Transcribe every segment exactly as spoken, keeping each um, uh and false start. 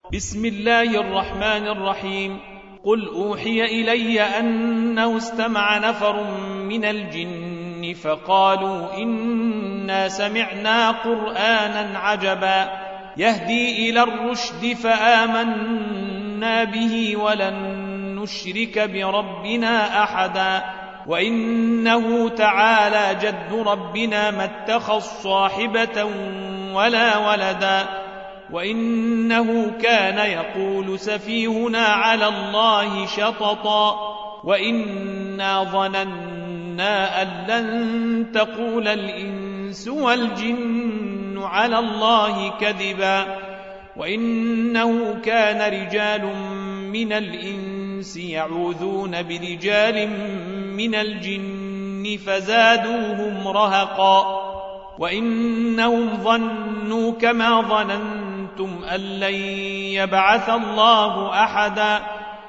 بسم الله الرحمن الرحيم. قل أوحي إلي أنه استمع نفر من الجن فقالوا إنا سمعنا قرآنا عجبا يهدي إلى الرشد فآمنا به ولن نشرك بربنا أحدا وإنه تعالى جد ربنا ما اتخذ صاحبة ولا ولدا وإنه كان يقول سفيهنا على الله شططا وإنا ظننا أن لن تقول الإنس والجن على الله كذبا وإنه كان رجال من الإنس يعوذون برجال من الجن فزادوهم رهقا وإنهم ظنوا كما ظننتم أن لن يبعث الله أحدا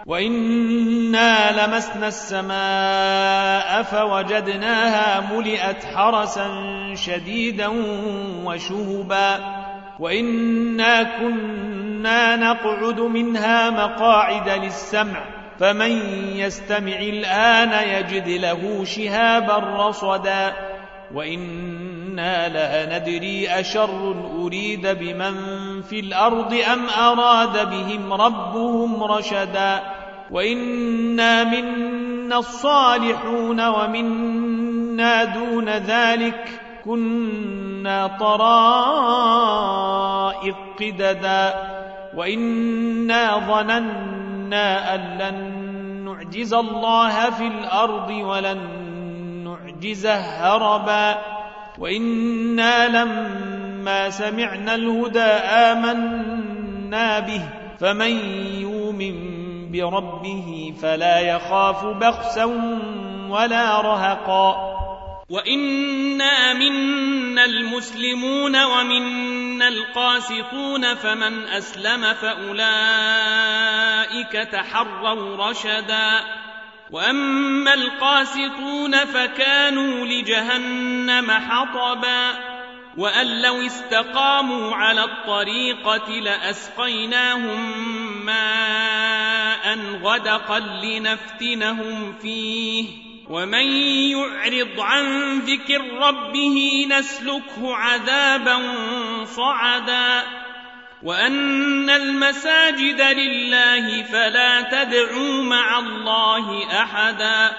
وإنا لمسنا السماء فوجدناها ملئت حرسا شديدا وشهبا وإنا كنا نقعد منها مقاعد للسمع فمن يستمع الآن يجد له شهابا رصدا وإنا لا ندري أشر أريد بمن في الأرض أم أراد بهم ربهم رشدا وإنا منا الصالحون ومنا دون ذلك كنا طرائق قددا وإنا ظننا أن لن نعجز الله في الأرض ولن نعجزه هربا وإنا لما سمعنا الهدى آمنا به فمن يؤمن بربه فلا يخاف بخسا ولا رهقا وإنا منا المسلمون ومنا القاسطون فمن أسلم فأولئك تحروا رشدا وأما القاسطون فكانوا لجهنم حطبا وأن لو استقاموا على الطريقة لأسقيناهم ماء غدقا لنفتنهم فيه ومن يعرض عن ذكر ربه نسلكه عذابا صعدا وأن المساجد لله فلا تدعوا مع الله أحدا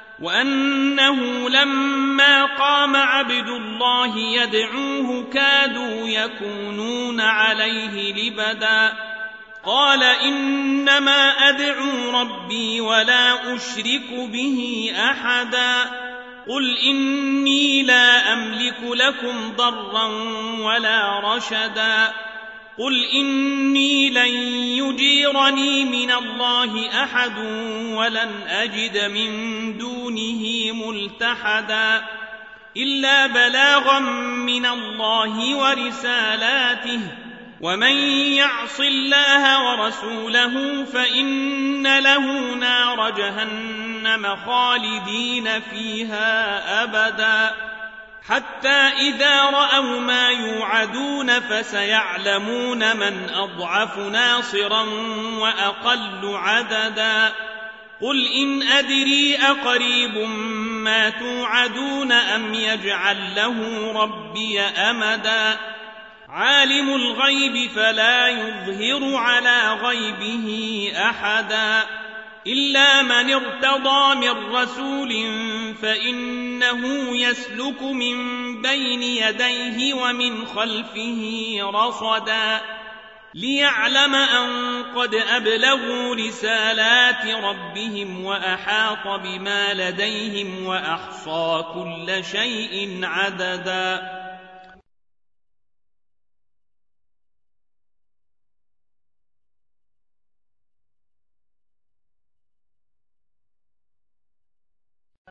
وأنه لما قام عبد الله يدعوه كادوا يكونون عليه لبدا قال إنما أدعو ربي ولا أشرك به أحدا قل إني لا أملك لكم ضرا ولا رشدا قل إني لن يجيرني من الله أحد ولن أجد من دونه ملتحدا إلا بلاغا من الله ورسالاته ومن يعص الله ورسوله فإن له نار جهنم خالدين فيها أبدا حتى إذا رأوا ما يوعدون فسيعلمون من أضعف ناصرا وأقل عددا قل إن أدري أقريب ما توعدون أم يجعل له ربي أمدا عالم الغيب فلا يظهر على غيبه أحدا إلا من ارتضى من رسول فإنه يسلك من بين يديه ومن خلفه رصدا ليعلم أن قد أبلغوا رسالات ربهم وأحاط بما لديهم وأحصى كل شيء عددا